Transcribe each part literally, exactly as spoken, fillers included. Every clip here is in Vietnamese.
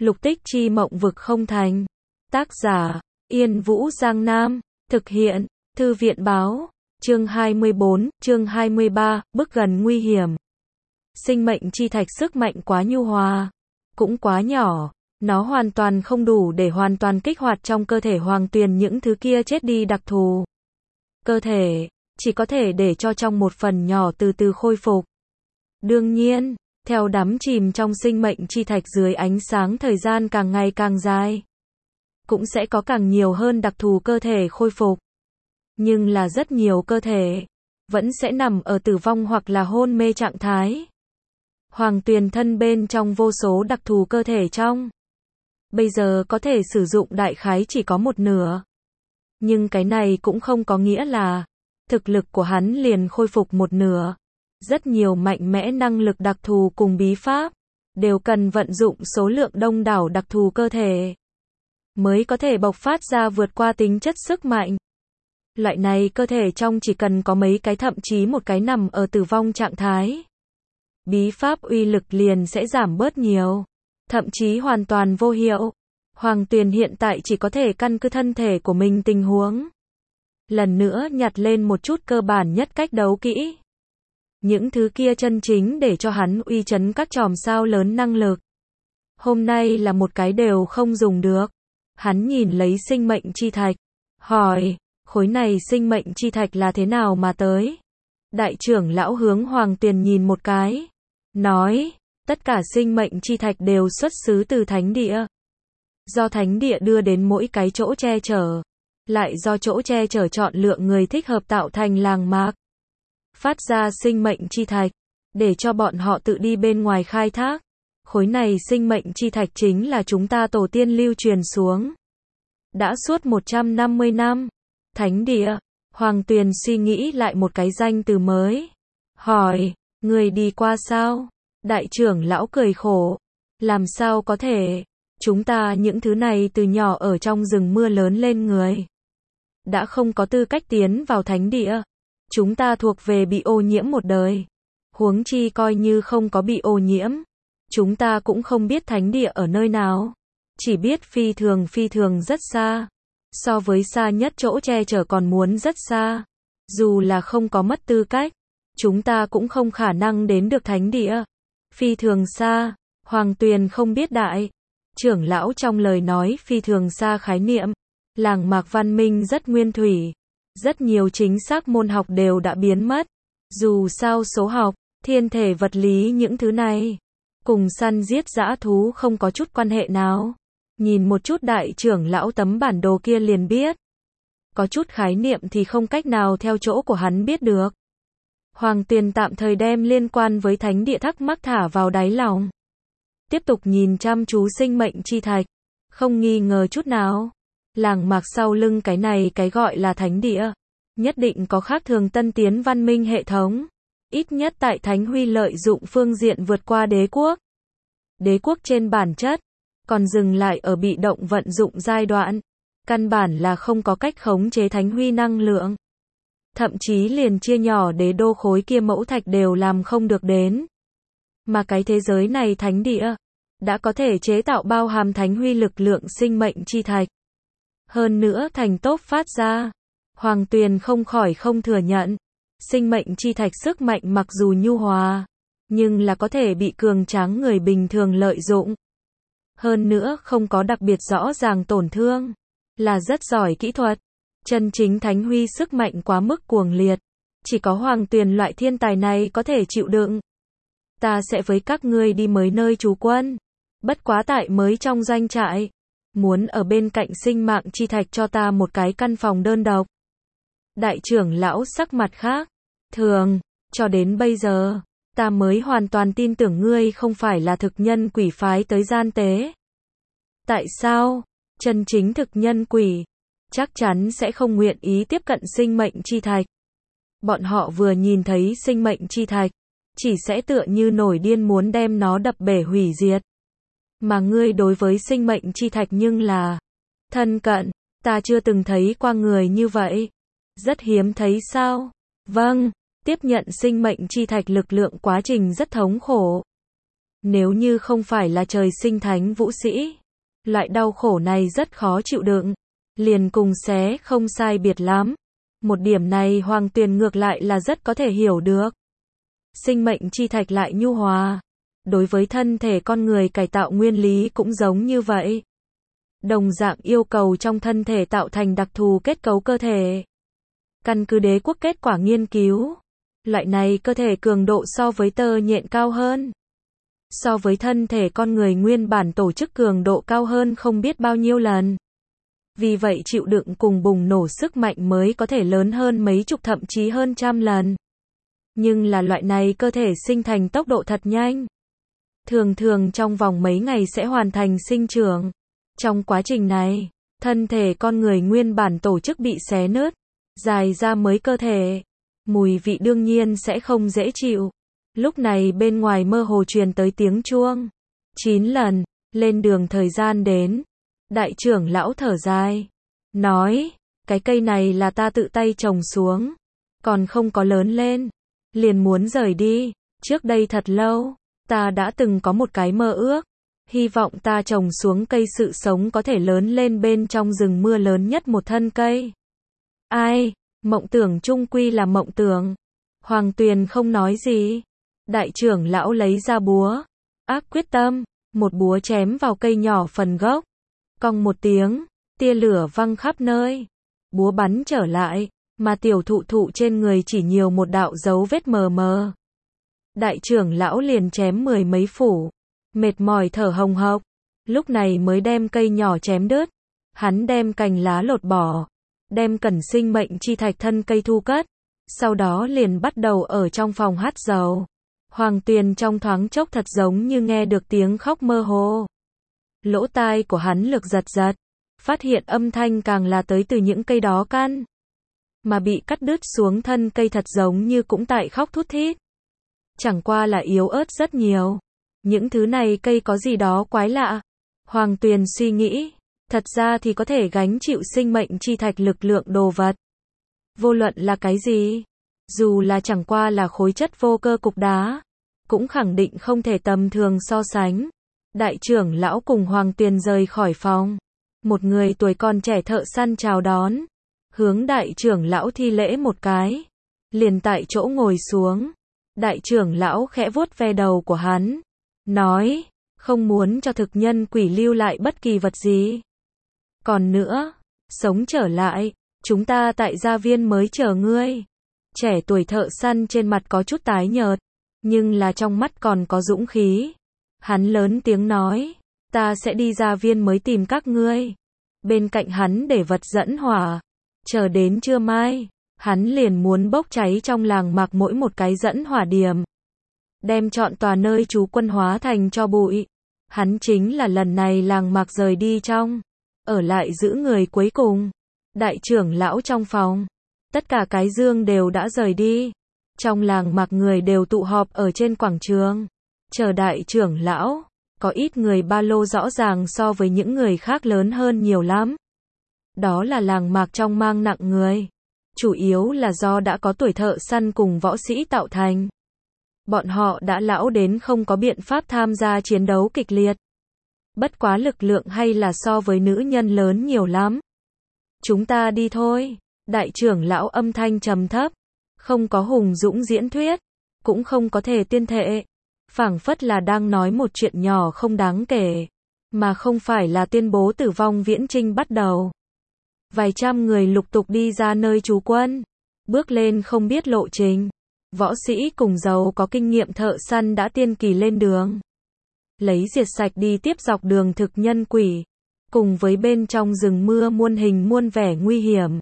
Lục tích chi mộng vực không thành. Tác giả, Yên Vũ Giang Nam. Thực hiện, Thư viện báo. Chương hai mươi bốn, chương hai mươi ba, bước gần nguy hiểm. Sinh mệnh chi thạch sức mạnh quá nhu hòa, cũng quá nhỏ, nó hoàn toàn không đủ để hoàn toàn kích hoạt trong cơ thể Hoàng Tuyền những thứ kia chết đi đặc thù. Cơ thể, chỉ có thể để cho trong một phần nhỏ từ từ khôi phục. Đương nhiên, theo đắm chìm trong sinh mệnh chi thạch dưới ánh sáng thời gian càng ngày càng dài, cũng sẽ có càng nhiều hơn đặc thù cơ thể khôi phục. Nhưng là rất nhiều cơ thể, vẫn sẽ nằm ở tử vong hoặc là hôn mê trạng thái. Hoàng Tuyền thân bên trong vô số đặc thù cơ thể trong. Bây giờ có thể sử dụng đại khái chỉ có một nửa. Nhưng cái này cũng không có nghĩa là thực lực của hắn liền khôi phục một nửa. Rất nhiều mạnh mẽ năng lực đặc thù cùng bí pháp đều cần vận dụng số lượng đông đảo đặc thù cơ thể mới có thể bộc phát ra vượt qua tính chất sức mạnh. Loại này cơ thể trong chỉ cần có mấy cái thậm chí một cái nằm ở tử vong trạng thái, bí pháp uy lực liền sẽ giảm bớt nhiều, thậm chí hoàn toàn vô hiệu. Hoàng Tuyền hiện tại chỉ có thể căn cứ thân thể của mình tình huống, lần nữa nhặt lên một chút cơ bản nhất cách đấu kỹ. Những thứ kia chân chính để cho hắn uy chấn các chòm sao lớn năng lực, hôm nay là một cái đều không dùng được. Hắn nhìn lấy sinh mệnh chi thạch, hỏi, khối này sinh mệnh chi thạch là thế nào mà tới? Đại trưởng lão hướng Hoàng Tuyền nhìn một cái, nói, tất cả sinh mệnh chi thạch đều xuất xứ từ thánh địa. Do thánh địa đưa đến mỗi cái chỗ che chở, lại do chỗ che chở chọn lựa người thích hợp tạo thành làng mạc, phát ra sinh mệnh chi thạch, để cho bọn họ tự đi bên ngoài khai thác. Khối này sinh mệnh chi thạch chính là chúng ta tổ tiên lưu truyền xuống. Đã suốt một trăm năm mươi năm. Thánh địa. Hoàng Tuyền suy nghĩ lại một cái danh từ mới. Hỏi, người đi qua sao? Đại trưởng lão cười khổ. Làm sao có thể? Chúng ta những thứ này từ nhỏ ở trong rừng mưa lớn lên người, đã không có tư cách tiến vào thánh địa. Chúng ta thuộc về bị ô nhiễm một đời. Huống chi coi như không có bị ô nhiễm, chúng ta cũng không biết thánh địa ở nơi nào. Chỉ biết phi thường phi thường rất xa. So với xa nhất chỗ che chở còn muốn rất xa. Dù là không có mất tư cách, chúng ta cũng không khả năng đến được thánh địa. Phi thường xa. Hoàng Tuyền không biết đại trưởng lão trong lời nói phi thường xa khái niệm. Làng mạc văn minh rất nguyên thủy. Rất nhiều chính xác môn học đều đã biến mất. Dù sao số học, thiên thể vật lý những thứ này cùng săn giết dã thú không có chút quan hệ nào. Nhìn một chút đại trưởng lão tấm bản đồ kia liền biết. Có chút khái niệm thì không cách nào theo chỗ của hắn biết được. Hoàng Tuyền tạm thời đem liên quan với thánh địa thắc mắc thả vào đáy lòng. Tiếp tục nhìn chăm chú sinh mệnh chi thạch. Không nghi ngờ chút nào. Làng mạc sau lưng cái này cái gọi là thánh địa, nhất định có khác thường tân tiến văn minh hệ thống. Ít nhất tại Thánh Huy lợi dụng phương diện vượt qua đế quốc. Đế quốc trên bản chất còn dừng lại ở bị động vận dụng giai đoạn, căn bản là không có cách khống chế Thánh Huy năng lượng. Thậm chí liền chia nhỏ đế đô khối kia mẫu thạch đều làm không được đến. Mà cái thế giới này thánh địa đã có thể chế tạo bao hàm Thánh Huy lực lượng sinh mệnh chi thạch. Hơn nữa thành tốt phát ra. Hoàng Tuyền không khỏi không thừa nhận, sinh mệnh chi thạch sức mạnh mặc dù nhu hòa, nhưng là có thể bị cường tráng người bình thường lợi dụng. Hơn nữa không có đặc biệt rõ ràng tổn thương, là rất giỏi kỹ thuật. Chân chính Thánh Huy sức mạnh quá mức cuồng liệt, chỉ có Hoàng Tuyền loại thiên tài này có thể chịu đựng. Ta sẽ với các ngươi đi mới nơi trú quân, bất quá tại mới trong doanh trại, muốn ở bên cạnh sinh mạng chi thạch cho ta một cái căn phòng đơn độc. Đại trưởng lão sắc mặt khác thường, cho đến bây giờ, ta mới hoàn toàn tin tưởng ngươi không phải là thực nhân quỷ phái tới gian tế. Tại sao? Chân chính thực nhân quỷ chắc chắn sẽ không nguyện ý tiếp cận sinh mệnh chi thạch. Bọn họ vừa nhìn thấy sinh mệnh chi thạch, chỉ sẽ tựa như nổi điên muốn đem nó đập bể hủy diệt. Mà ngươi đối với sinh mệnh chi thạch nhưng là thân cận, ta chưa từng thấy qua người như vậy. Rất hiếm thấy sao? Vâng, tiếp nhận sinh mệnh chi thạch lực lượng quá trình rất thống khổ. Nếu như không phải là trời sinh thánh vũ sĩ, loại đau khổ này rất khó chịu đựng, liền cùng xé không sai biệt lắm. Một điểm này Hoàng Tuyền ngược lại là rất có thể hiểu được. Sinh mệnh chi thạch lại nhu hòa, đối với thân thể con người cải tạo nguyên lý cũng giống như vậy. Đồng dạng yêu cầu trong thân thể tạo thành đặc thù kết cấu cơ thể. Căn cứ đế quốc kết quả nghiên cứu, loại này cơ thể cường độ so với tơ nhện cao hơn. So với thân thể con người nguyên bản tổ chức cường độ cao hơn không biết bao nhiêu lần. Vì vậy chịu đựng cùng bùng nổ sức mạnh mới có thể lớn hơn mấy chục thậm chí hơn trăm lần. Nhưng là loại này cơ thể sinh thành tốc độ thật nhanh. Thường thường trong vòng mấy ngày sẽ hoàn thành sinh trưởng. Trong quá trình này, thân thể con người nguyên bản tổ chức bị xé nứt, dài ra mới cơ thể. Mùi vị đương nhiên sẽ không dễ chịu. Lúc này bên ngoài mơ hồ truyền tới tiếng chuông. Chín lần, lên đường thời gian đến. Đại trưởng lão thở dài. Nói, cái cây này là ta tự tay trồng xuống. Còn không có lớn lên. Liền muốn rời đi. Trước đây thật lâu, ta đã từng có một cái mơ ước. Hy vọng ta trồng xuống cây sự sống có thể lớn lên bên trong rừng mưa lớn nhất một thân cây. Ai, mộng tưởng chung quy là mộng tưởng. Hoàng Tuyền không nói gì. Đại trưởng lão lấy ra búa. Ác quyết tâm, một búa chém vào cây nhỏ phần gốc. Cong một tiếng, tia lửa văng khắp nơi. Búa bắn trở lại, mà tiểu thụ thụ trên người chỉ nhiều một đạo dấu vết mờ mờ. Đại trưởng lão liền chém mười mấy phủ. Mệt mỏi thở hồng hộc. Lúc này mới đem cây nhỏ chém đứt. Hắn đem cành lá lột bỏ. Đem cẩn sinh mệnh chi thạch thân cây thu cất. Sau đó liền bắt đầu ở trong phòng hắt dầu. Hoàng Tuyền trong thoáng chốc thật giống như nghe được tiếng khóc mơ hồ. Lỗ tai của hắn lực giật giật. Phát hiện âm thanh càng là tới từ những cây đó căn. Mà bị cắt đứt xuống thân cây thật giống như cũng tại khóc thút thít. Chẳng qua là yếu ớt rất nhiều. Những thứ này cây có gì đó quái lạ. Hoàng Tuyền suy nghĩ. Thật ra thì có thể gánh chịu sinh mệnh chi thạch lực lượng đồ vật. Vô luận là cái gì. Dù là chẳng qua là khối chất vô cơ cục đá. Cũng khẳng định không thể tầm thường so sánh. Đại trưởng lão cùng Hoàng Tuyền rời khỏi phòng. Một người tuổi còn trẻ thợ săn chào đón. Hướng đại trưởng lão thi lễ một cái. Liền tại chỗ ngồi xuống. Đại trưởng lão khẽ vuốt ve đầu của hắn. Nói, không muốn cho thực nhân quỷ lưu lại bất kỳ vật gì. Còn nữa, sống trở lại, chúng ta tại gia viên mới chờ ngươi. Trẻ tuổi thợ săn trên mặt có chút tái nhợt, nhưng là trong mắt còn có dũng khí. Hắn lớn tiếng nói, ta sẽ đi gia viên mới tìm các ngươi. Bên cạnh hắn để vật dẫn hỏa. Chờ đến trưa mai, hắn liền muốn bốc cháy trong làng Mạc mỗi một cái dẫn hỏa điểm. Đem trọn tòa nơi trú quân hóa thành tro bụi. Hắn chính là lần này làng Mạc rời đi trong. Ở lại giữ người cuối cùng. Đại trưởng lão trong phòng. Tất cả cái dương đều đã rời đi. Trong làng Mạc người đều tụ họp ở trên quảng trường. Chờ đại trưởng lão. Có ít người ba lô rõ ràng so với những người khác lớn hơn nhiều lắm. Đó là làng Mạc trong mang nặng người. Chủ yếu là do đã có tuổi thợ săn cùng võ sĩ tạo thành. Bọn họ đã lão đến không có biện pháp tham gia chiến đấu kịch liệt. Bất quá lực lượng hay là so với nữ nhân lớn nhiều lắm. Chúng ta đi thôi. Đại trưởng lão âm thanh trầm thấp. Không có hùng dũng diễn thuyết. Cũng không có thể tiên thệ. Phảng phất là đang nói một chuyện nhỏ không đáng kể. Mà không phải là tuyên bố tử vong viễn chinh bắt đầu. Vài trăm người lục tục đi ra nơi trú quân. Bước lên không biết lộ trình. Võ sĩ cùng giàu có kinh nghiệm thợ săn đã tiên kỳ lên đường. Lấy diệt sạch đi tiếp dọc đường thực nhân quỷ. Cùng với bên trong rừng mưa muôn hình muôn vẻ nguy hiểm.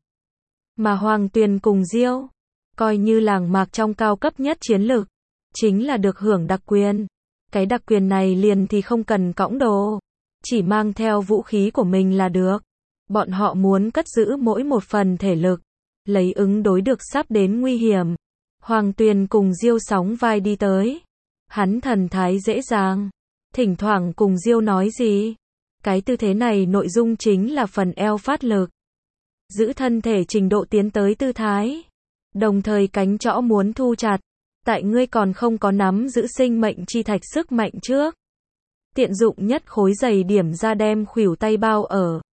Mà Hoàng Tuyền cùng Diêu. Coi như làng Mạc trong cao cấp nhất chiến lực. Chính là được hưởng đặc quyền. Cái đặc quyền này liền thì không cần cõng đồ. Chỉ mang theo vũ khí của mình là được. Bọn họ muốn cất giữ mỗi một phần thể lực. Lấy ứng đối được sắp đến nguy hiểm. Hoàng Tuyền cùng Diêu sóng vai đi tới. Hắn thần thái dễ dàng. Thỉnh thoảng cùng Diêu nói gì. Cái tư thế này nội dung chính là phần eo phát lực. Giữ thân thể trình độ tiến tới tư thái. Đồng thời cánh chõ muốn thu chặt. Tại ngươi còn không có nắm giữ sinh mệnh chi thạch sức mạnh trước. tiện dụng nhất khối giày điểm ra đem khuỷu tay bao ở.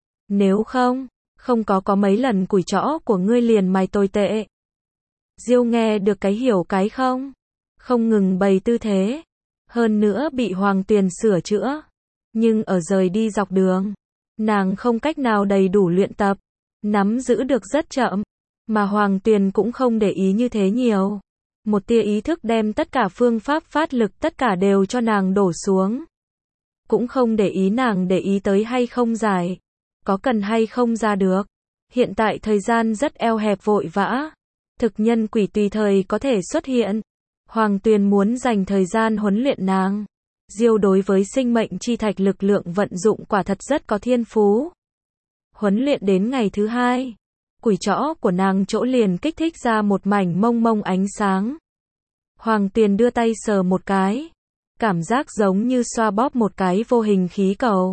Nếu không, không có có mấy lần củi trõ của ngươi liền mày tồi tệ. Diêu nghe được cái hiểu cái không? Không ngừng bày tư thế. Hơn nữa bị Hoàng Tuyền sửa chữa. Nhưng ở rời đi dọc đường, nàng không cách nào đầy đủ luyện tập. Nắm giữ được rất chậm. Mà Hoàng Tuyền cũng không để ý như thế nhiều. Một tia ý thức đem tất cả phương pháp phát lực tất cả đều cho nàng đổ xuống. Cũng không để ý nàng để ý tới hay không giải. Có cần hay không ra được. Hiện tại thời gian rất eo hẹp vội vã. Thực nhân quỷ tùy thời có thể xuất hiện. Hoàng Tuyền muốn dành thời gian huấn luyện nàng. Diêu đối với sinh mệnh chi thạch lực lượng vận dụng quả thật rất có thiên phú. Huấn luyện đến ngày thứ hai, củi trõ của nàng chỗ liền kích thích ra một mảnh mông mông ánh sáng. Hoàng Tuyền đưa tay sờ một cái. Cảm giác giống như xoa bóp một cái vô hình khí cầu.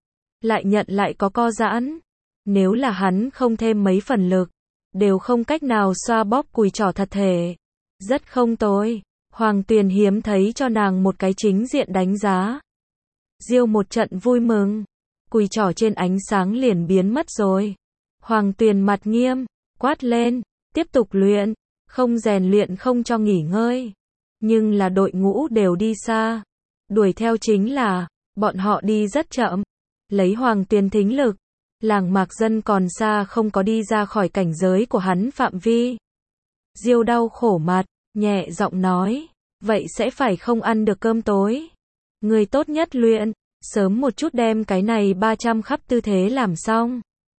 Lại nhận lại có co giãn. Nếu là hắn không thêm mấy phần lực, đều không cách nào xoa bóp cùi trỏ thật thể. Rất không tồi. Hoàng Tuyền hiếm thấy cho nàng một cái chính diện đánh giá. Diêu một trận vui mừng. Cùi trỏ trên ánh sáng liền biến mất rồi. Hoàng Tuyền mặt nghiêm, quát lên, tiếp tục luyện, không rèn luyện không cho nghỉ ngơi. Nhưng là đội ngũ đều đi xa. Đuổi theo chính là, bọn họ đi rất chậm. Lấy Hoàng Tuyền thính lực, làng mạc dân còn xa không có đi ra khỏi cảnh giới của hắn phạm vi. Diêu đau khổ mặt, nhẹ giọng nói, vậy sẽ phải không ăn được cơm tối. Người tốt nhất luyện, sớm một chút đem cái này ba trăm khắp tư thế làm xong.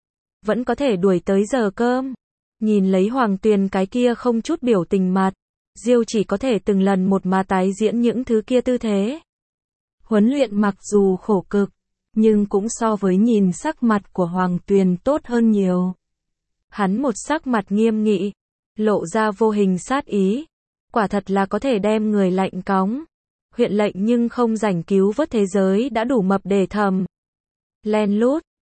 Vẫn có thể đuổi tới giờ cơm. Nhìn lấy Hoàng Tuyền cái kia không chút biểu tình mặt, Diêu chỉ có thể từng lần một mà tái diễn những thứ kia tư thế. Huấn luyện mặc dù khổ cực, nhưng cũng so với nhìn sắc mặt của Hoàng Tuyền tốt hơn nhiều. Hắn một sắc mặt nghiêm nghị, lộ ra vô hình sát ý, quả thật là có thể đem người lạnh cóng. Huyện lệnh nhưng không rảnh cứu vớt thế giới đã đủ mập để thầm. Len lút,